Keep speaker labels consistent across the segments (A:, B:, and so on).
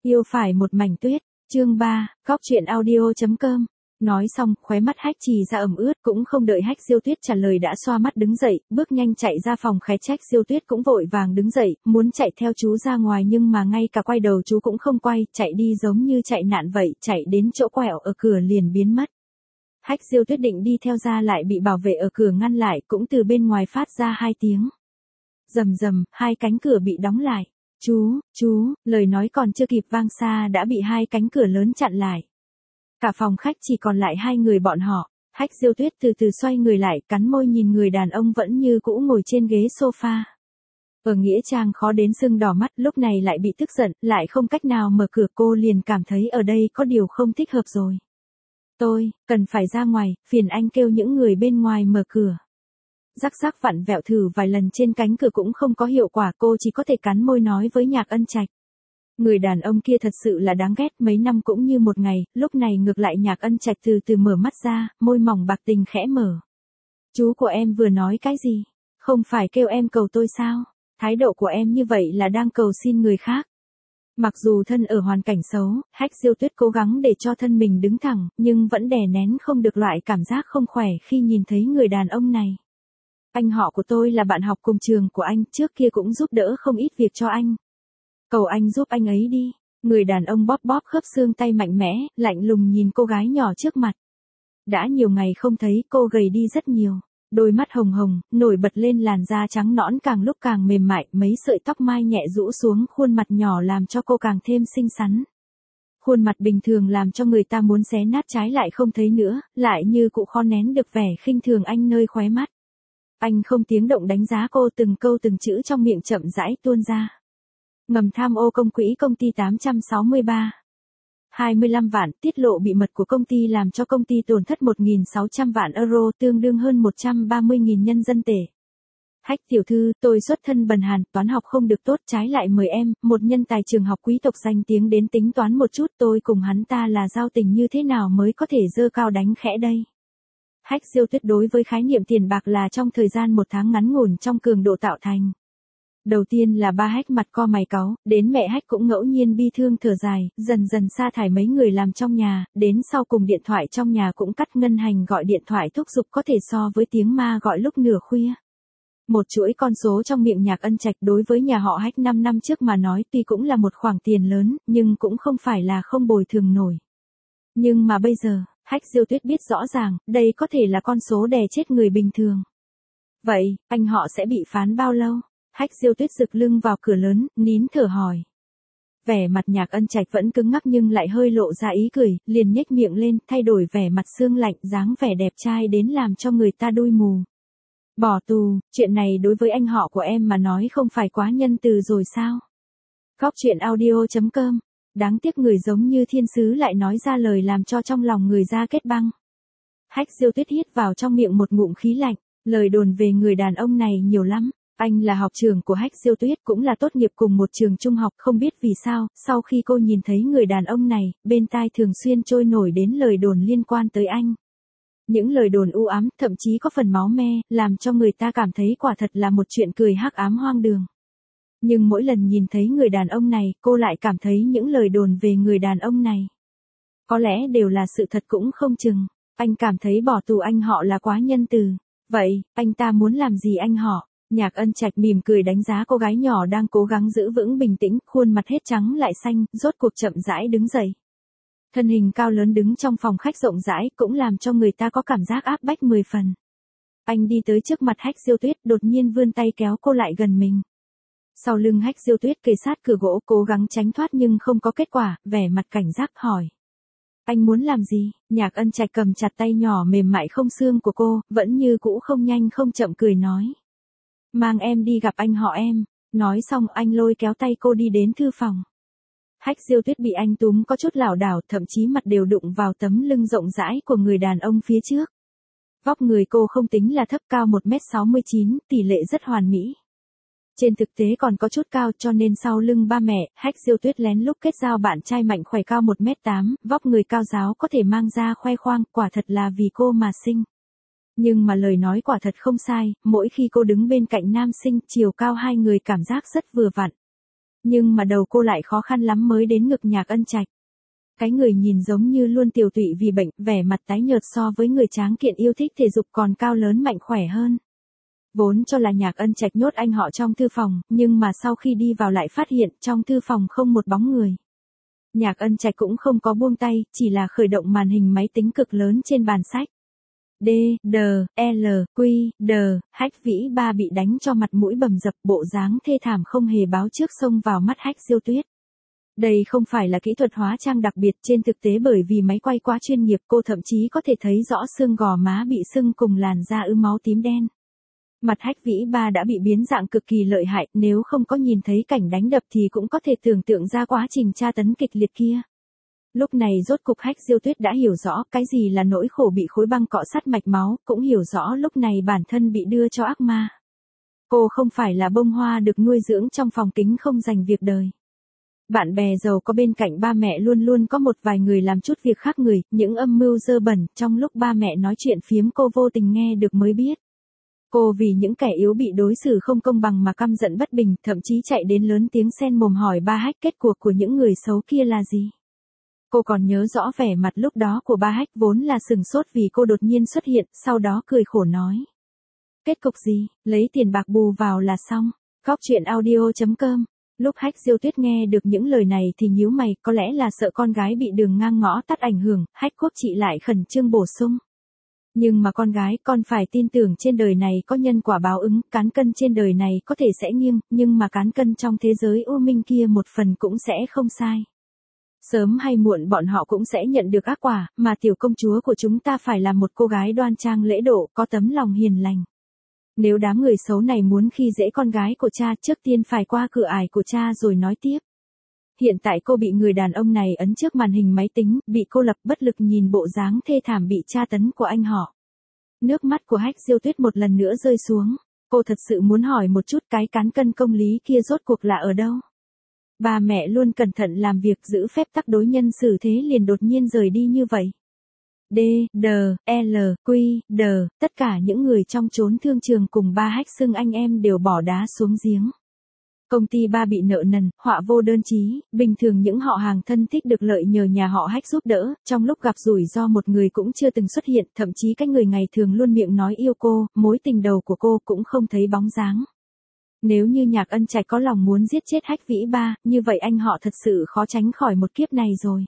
A: Yêu phải một mảnh tuyết, chương 3, góc truyện audio.com. Nói xong, khóe mắt Hách Trì ra ẩm ướt, cũng không đợi Hách Diêu Tuyết trả lời đã xoa mắt đứng dậy, bước nhanh chạy ra phòng khé trách. Diêu Tuyết cũng vội vàng đứng dậy, muốn chạy theo chú ra ngoài nhưng mà ngay cả quay đầu chú cũng không quay, chạy đi giống như chạy nạn vậy, chạy đến chỗ quẹo ở cửa liền biến mất. Hách Diêu Tuyết định đi theo ra lại bị bảo vệ ở cửa ngăn lại, cũng từ bên ngoài phát ra 2 tiếng. Rầm rầm, 2 cánh cửa bị đóng lại. Chú, lời nói còn chưa kịp vang xa đã bị 2 cánh cửa lớn chặn lại. Cả phòng khách chỉ còn lại 2 người bọn họ. Hách Diêu Tuyết từ từ xoay người lại, cắn môi nhìn người đàn ông vẫn như cũ ngồi trên ghế sofa. Ở nghĩa trang khó đến sưng đỏ mắt, lúc này lại bị tức giận, lại không cách nào mở cửa, cô liền cảm thấy ở đây có điều không thích hợp rồi. Tôi, cần phải ra ngoài, phiền anh kêu những người bên ngoài mở cửa. Rắc vặn vẹo thử vài lần trên cánh cửa cũng không có hiệu quả, cô chỉ có thể cắn môi nói với Nhạc Ân Trạch. Người đàn ông kia thật sự là đáng ghét, mấy năm cũng như một ngày, lúc này ngược lại Nhạc Ân Trạch từ từ mở mắt ra, môi mỏng bạc tình khẽ mở. Chú của em vừa nói cái gì? Không phải kêu em cầu tôi sao? Thái độ của em như vậy là đang cầu xin người khác. Mặc dù thân ở hoàn cảnh xấu, Hách Diêu Tuyết cố gắng để cho thân mình đứng thẳng, nhưng vẫn đè nén không được loại cảm giác không khỏe khi nhìn thấy người đàn ông này. Anh họ của tôi là bạn học cùng trường của anh, trước kia cũng giúp đỡ không ít việc cho anh. Cầu anh giúp anh ấy đi. Người đàn ông bóp bóp khớp xương tay mạnh mẽ, lạnh lùng nhìn cô gái nhỏ trước mặt. Đã nhiều ngày không thấy, cô gầy đi rất nhiều. Đôi mắt hồng hồng, nổi bật lên làn da trắng nõn càng lúc càng mềm mại, mấy sợi tóc mai nhẹ rũ xuống khuôn mặt nhỏ làm cho cô càng thêm xinh xắn. Khuôn mặt bình thường làm cho người ta muốn xé nát trái lại không thấy nữa, lại như cụ khó nén được vẻ khinh thường anh nơi khóe mắt. Anh không tiếng động đánh giá cô, từng câu từng chữ trong miệng chậm rãi tuôn ra. Ngầm tham ô công quỹ công ty 863. 25 vạn, tiết lộ bí mật của công ty làm cho công ty tổn thất 1.600 vạn euro, tương đương hơn 130.000 nhân dân tệ. Hách tiểu thư, tôi xuất thân bần hàn, toán học không được tốt, trái lại mời em, một nhân tài trường học quý tộc danh tiếng đến tính toán một chút, tôi cùng hắn ta là giao tình như thế nào mới có thể dơ cao đánh khẽ đây. Hách Diêu Tuyết đối với khái niệm tiền bạc là trong thời gian 1 tháng ngắn ngủn trong cường độ tạo thành. Đầu tiên là ba Hách mặt co mày cáu, đến mẹ Hách cũng ngẫu nhiên bi thương thở dài, dần dần sa thải mấy người làm trong nhà, đến sau cùng điện thoại trong nhà cũng cắt ngân hành gọi điện thoại thúc giục có thể so với tiếng ma gọi lúc nửa khuya. Một chuỗi con số trong miệng Nhạc Ân Trạch đối với nhà họ Hách 5 năm trước mà nói tuy cũng là một khoản tiền lớn, nhưng cũng không phải là không bồi thường nổi. Nhưng mà bây giờ, Hách Diêu Tuyết biết rõ ràng, đây có thể là con số đè chết người bình thường. Vậy, anh họ sẽ bị phán bao lâu? Hách Diêu Tuyết rực lưng vào cửa lớn, nín thở hỏi. Vẻ mặt Nhạc Ân Trạch vẫn cứng ngắc nhưng lại hơi lộ ra ý cười, liền nhếch miệng lên, thay đổi vẻ mặt sương lạnh, dáng vẻ đẹp trai đến làm cho người ta đui mù. Bỏ tù, chuyện này đối với anh họ của em mà nói không phải quá nhân từ rồi sao? Góc truyện audio.com. Đáng tiếc người giống như thiên sứ lại nói ra lời làm cho trong lòng người da kết băng. Hách Diêu Tuyết hít vào trong miệng một ngụm khí lạnh, lời đồn về người đàn ông này nhiều lắm. Anh là học trưởng của Hách Diêu Tuyết, cũng là tốt nghiệp cùng một trường trung học, không biết vì sao, sau khi cô nhìn thấy người đàn ông này, bên tai thường xuyên trôi nổi đến lời đồn liên quan tới anh. Những lời đồn u ám, thậm chí có phần máu me, làm cho người ta cảm thấy quả thật là một chuyện cười hắc ám hoang đường. Nhưng mỗi lần nhìn thấy người đàn ông này, cô lại cảm thấy những lời đồn về người đàn ông này có lẽ đều là sự thật cũng không chừng. Anh cảm thấy bỏ tù anh họ là quá nhân từ. Vậy, anh ta muốn làm gì anh họ? Nhạc Ân Trạch mỉm cười đánh giá cô gái nhỏ đang cố gắng giữ vững bình tĩnh, khuôn mặt hết trắng lại xanh, rốt cuộc chậm rãi đứng dậy. Thân hình cao lớn đứng trong phòng khách rộng rãi cũng làm cho người ta có cảm giác áp bách 10 phần. Anh đi tới trước mặt Hách Diêu Tuyết, đột nhiên vươn tay kéo cô lại gần mình. Sau lưng Hách Diêu Tuyết kề sát cửa gỗ, cố gắng tránh thoát nhưng không có kết quả, vẻ mặt cảnh giác hỏi. Anh muốn làm gì? Nhạc Ân Trạch cầm chặt tay nhỏ mềm mại không xương của cô, vẫn như cũ không nhanh không chậm cười nói. Mang em đi gặp anh họ em. Nói xong anh lôi kéo tay cô đi đến thư phòng. Hách Diêu Tuyết bị anh túm có chút lảo đảo, thậm chí mặt đều đụng vào tấm lưng rộng rãi của người đàn ông phía trước. Vóc người cô không tính là thấp, cao 1m69, tỷ lệ rất hoàn mỹ. Trên thực tế còn có chút cao, cho nên sau lưng ba mẹ, Hách Diêu Tuyết lén lút kết giao bạn trai mạnh khỏe cao 1m8, vóc người cao ráo có thể mang ra khoe khoang, quả thật là vì cô mà sinh. Nhưng mà lời nói quả thật không sai, mỗi khi cô đứng bên cạnh nam sinh, chiều cao 2 người cảm giác rất vừa vặn. Nhưng mà đầu cô lại khó khăn lắm mới đến ngực Nhạc Ân Trạch. Cái người nhìn giống như luôn tiều tụy vì bệnh, vẻ mặt tái nhợt so với người tráng kiện yêu thích thể dục còn cao lớn mạnh khỏe hơn. Vốn cho là Nhạc Ân Trạch nhốt anh họ trong thư phòng, nhưng mà sau khi đi vào lại phát hiện trong thư phòng không một bóng người. Nhạc Ân Trạch cũng không có buông tay, chỉ là khởi động màn hình máy tính cực lớn trên bàn sách. D, D, L, Q, D, Hách Vĩ Ba bị đánh cho mặt mũi bầm dập, bộ dáng thê thảm không hề báo trước xông vào mắt Hách Diêu Tuyết. Đây không phải là kỹ thuật hóa trang đặc biệt, trên thực tế bởi vì máy quay quá chuyên nghiệp, cô thậm chí có thể thấy rõ xương gò má bị sưng cùng làn da ứ máu tím đen. Mặt Hách Vĩ Ba đã bị biến dạng cực kỳ lợi hại, nếu không có nhìn thấy cảnh đánh đập thì cũng có thể tưởng tượng ra quá trình tra tấn kịch liệt kia. Lúc này rốt cục Hách Diêu Tuyết đã hiểu rõ cái gì là nỗi khổ bị khối băng cọ sát mạch máu, cũng hiểu rõ lúc này bản thân bị đưa cho ác ma. Cô không phải là bông hoa được nuôi dưỡng trong phòng kính không dành việc đời. Bạn bè giàu có bên cạnh ba mẹ luôn luôn có một vài người làm chút việc khác người, những âm mưu dơ bẩn, trong lúc ba mẹ nói chuyện phiếm cô vô tình nghe được mới biết. Cô vì những kẻ yếu bị đối xử không công bằng mà căm giận bất bình, thậm chí chạy đến lớn tiếng xen mồm hỏi ba Hách kết cuộc của những người xấu kia là gì. Cô còn nhớ rõ vẻ mặt lúc đó của ba Hách, vốn là sừng sốt vì cô đột nhiên xuất hiện, sau đó cười khổ nói. Kết cục gì, lấy tiền bạc bù vào là xong. Góc truyện audio.com. Lúc Hách Diêu Tuyết nghe được những lời này thì nhíu mày, có lẽ là sợ con gái bị đường ngang ngõ tắt ảnh hưởng, Hách Quốc Trị lại khẩn trương bổ sung. Nhưng mà con gái, con phải tin tưởng trên đời này có nhân quả báo ứng, cán cân trên đời này có thể sẽ nghiêng, nhưng mà cán cân trong thế giới u minh kia một phần cũng sẽ không sai. Sớm hay muộn bọn họ cũng sẽ nhận được ác quả, mà tiểu công chúa của chúng ta phải là một cô gái đoan trang lễ độ, có tấm lòng hiền lành. Nếu đám người xấu này muốn khi dễ con gái của cha, trước tiên phải qua cửa ải của cha rồi nói tiếp. Hiện tại cô bị người đàn ông này ấn trước màn hình máy tính, bị cô lập, bất lực nhìn bộ dáng thê thảm bị tra tấn của anh họ. Nước mắt của Hách Diêu Tuyết một lần nữa rơi xuống. Cô thật sự muốn hỏi một chút, cái cán cân công lý kia rốt cuộc là ở đâu? Ba mẹ luôn cẩn thận làm việc, giữ phép tắc đối nhân xử thế, liền đột nhiên rời đi như vậy. D, D, L, Q, D, tất cả những người trong chốn thương trường cùng ba Hách xưng anh em đều bỏ đá xuống giếng. Công ty ba bị nợ nần, họa vô đơn chí, bình thường những họ hàng thân thích được lợi nhờ nhà họ Hách giúp đỡ, trong lúc gặp rủi ro một người cũng chưa từng xuất hiện, thậm chí cái người ngày thường luôn miệng nói yêu cô, mối tình đầu của cô cũng không thấy bóng dáng. Nếu như Nhạc Ân Trạch có lòng muốn giết chết Hách Vĩ Ba, như vậy anh họ thật sự khó tránh khỏi một kiếp này rồi.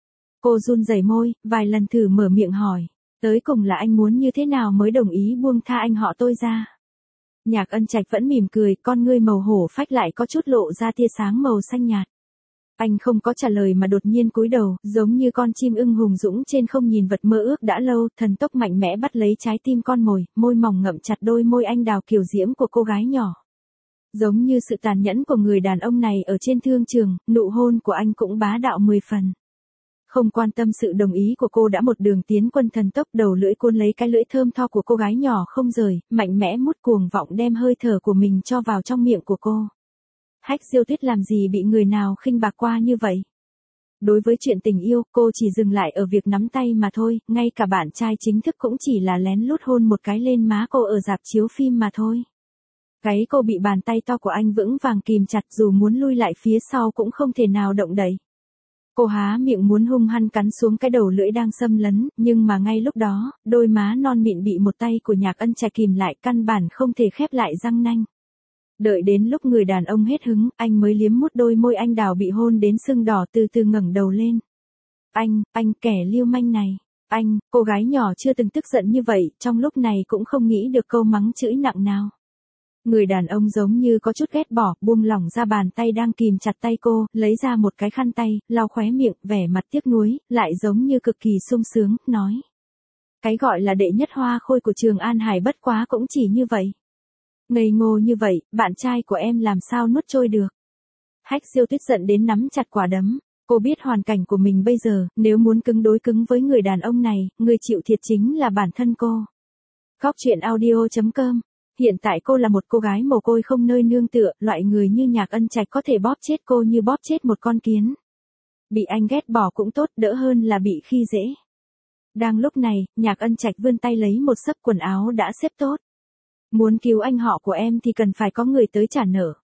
A: Cô run rẩy môi, vài lần thử mở miệng hỏi, tới cùng là anh muốn như thế nào mới đồng ý buông tha anh họ tôi ra. Nhạc Ân Trạch vẫn mỉm cười, con ngươi màu hổ phách lại có chút lộ ra tia sáng màu xanh nhạt. Anh không có trả lời mà đột nhiên cúi đầu, giống như con chim ưng hùng dũng trên không nhìn vật mơ ước đã lâu, thần tốc mạnh mẽ bắt lấy trái tim con mồi, môi mỏng ngậm chặt đôi môi anh đào kiều diễm của cô gái nhỏ. Giống như sự tàn nhẫn của người đàn ông này ở trên thương trường, nụ hôn của anh cũng bá đạo 10 phần. Không quan tâm sự đồng ý của cô đã một đường tiến quân thần tốc, đầu lưỡi cuốn lấy cái lưỡi thơm tho của cô gái nhỏ không rời, mạnh mẽ mút cuồng vọng đem hơi thở của mình cho vào trong miệng của cô. Hách Diêu Tuyết làm gì bị người nào khinh bạc qua như vậy? Đối với chuyện tình yêu, cô chỉ dừng lại ở việc nắm tay mà thôi, ngay cả bạn trai chính thức cũng chỉ là lén lút hôn một cái lên má cô ở rạp chiếu phim mà thôi. Gáy cô bị bàn tay to của anh vững vàng kìm chặt, dù muốn lui lại phía sau cũng không thể nào động đậy. Cô há miệng muốn hung hăng cắn xuống cái đầu lưỡi đang xâm lấn, nhưng mà ngay lúc đó, đôi má non mịn bị một tay của Nhạc Ân Trạch kìm lại, căn bản không thể khép lại răng nanh. Đợi đến lúc người đàn ông hết hứng, anh mới liếm mút đôi môi anh đào bị hôn đến sưng đỏ, từ từ ngẩng đầu lên. Anh kẻ lưu manh này. Cô gái nhỏ chưa từng tức giận như vậy, trong lúc này cũng không nghĩ được câu mắng chửi nặng nào. Người đàn ông giống như có chút ghét bỏ, buông lỏng ra bàn tay đang kìm chặt tay cô, lấy ra một cái khăn tay, lau khóe miệng, vẻ mặt tiếc nuối, lại giống như cực kỳ sung sướng, nói. Cái gọi là đệ nhất hoa khôi của Trường An Hải bất quá cũng chỉ như vậy. Ngây ngô như vậy, bạn trai của em làm sao nuốt trôi được. Hách Diêu Tuyết giận đến nắm chặt quả đấm. Cô biết hoàn cảnh của mình bây giờ, nếu muốn cứng đối cứng với người đàn ông này, người chịu thiệt chính là bản thân cô. Góc truyện audio.com. Hiện tại cô là một cô gái mồ côi không nơi nương tựa, loại người như Nhạc Ân Trạch có thể bóp chết cô như bóp chết một con kiến. Bị anh ghét bỏ cũng tốt, đỡ hơn là bị khi dễ. Đang lúc này, Nhạc Ân Trạch vươn tay lấy một xấp quần áo đã xếp tốt. Muốn cứu anh họ của em thì cần phải có người tới trả nợ.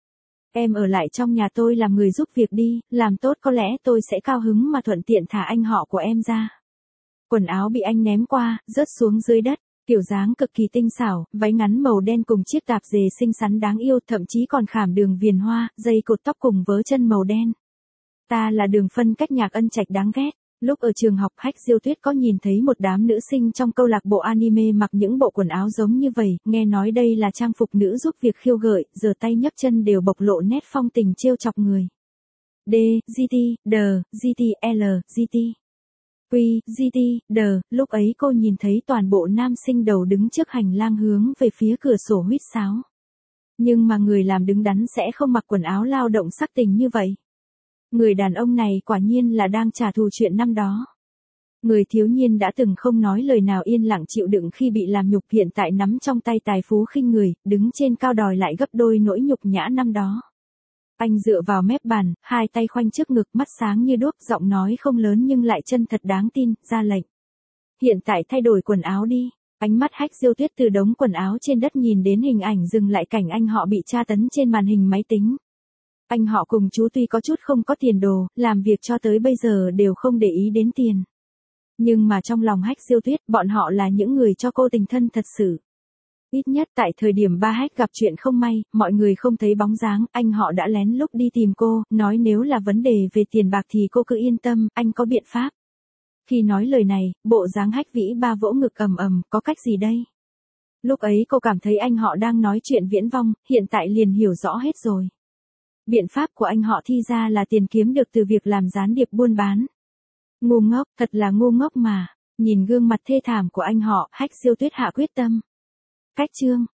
A: Em ở lại trong nhà tôi làm người giúp việc đi, làm tốt có lẽ tôi sẽ cao hứng mà thuận tiện thả anh họ của em ra. Quần áo bị anh ném qua, rớt xuống dưới đất. Kiểu dáng cực kỳ tinh xảo, váy ngắn màu đen cùng chiếc tạp dề xinh xắn đáng yêu, thậm chí còn khảm đường viền hoa, dây cột tóc cùng vớ chân màu đen. Ta là Đường Phân cách Nhạc Ân Trạch đáng ghét. Lúc ở trường học, Hách Diêu Tuyết có nhìn thấy một đám nữ sinh trong câu lạc bộ anime mặc những bộ quần áo giống như vậy, nghe nói đây là trang phục nữ giúp việc khiêu gợi, giơ tay nhấc chân đều bộc lộ nét phong tình trêu chọc người. D, GT, D, GT, L, GT. Quy, GT, D, lúc ấy cô nhìn thấy toàn bộ nam sinh đầu đứng trước hành lang hướng về phía cửa sổ huýt sáo. Nhưng mà người làm đứng đắn sẽ không mặc quần áo lao động sắc tình như vậy. Người đàn ông này quả nhiên là đang trả thù chuyện năm đó. Người thiếu niên đã từng không nói lời nào yên lặng chịu đựng khi bị làm nhục hiện tại nắm trong tay tài phú khinh người, đứng trên cao đòi lại gấp đôi nỗi nhục nhã năm đó. Anh dựa vào mép bàn, hai tay khoanh trước ngực, mắt sáng như đuốc, giọng nói không lớn nhưng lại chân thật đáng tin, ra lệnh. Hiện tại thay đổi quần áo đi. Ánh mắt Hách Diêu Tuyết từ đống quần áo trên đất nhìn đến hình ảnh dừng lại cảnh anh họ bị tra tấn trên màn hình máy tính. Anh họ cùng chú tuy có chút không có tiền đồ, làm việc cho tới bây giờ đều không để ý đến tiền. Nhưng mà trong lòng Hách Diêu Tuyết, bọn họ là những người cho cô tình thân thật sự. Ít nhất tại thời điểm ba Hách gặp chuyện không may, mọi người không thấy bóng dáng, anh họ đã lén lút đi tìm cô, nói nếu là vấn đề về tiền bạc thì cô cứ yên tâm, anh có biện pháp. Khi nói lời này, bộ dáng Hách Vĩ Ba vỗ ngực ầm ầm, có cách gì đây? Lúc ấy cô cảm thấy anh họ đang nói chuyện viễn vông, hiện tại liền hiểu rõ hết rồi. Biện pháp của anh họ thi ra là tiền kiếm được từ việc làm gián điệp buôn bán. Ngu ngốc, thật là ngu ngốc mà. Nhìn gương mặt thê thảm của anh họ, Hách Diêu Tuyết hạ quyết tâm. Cách chương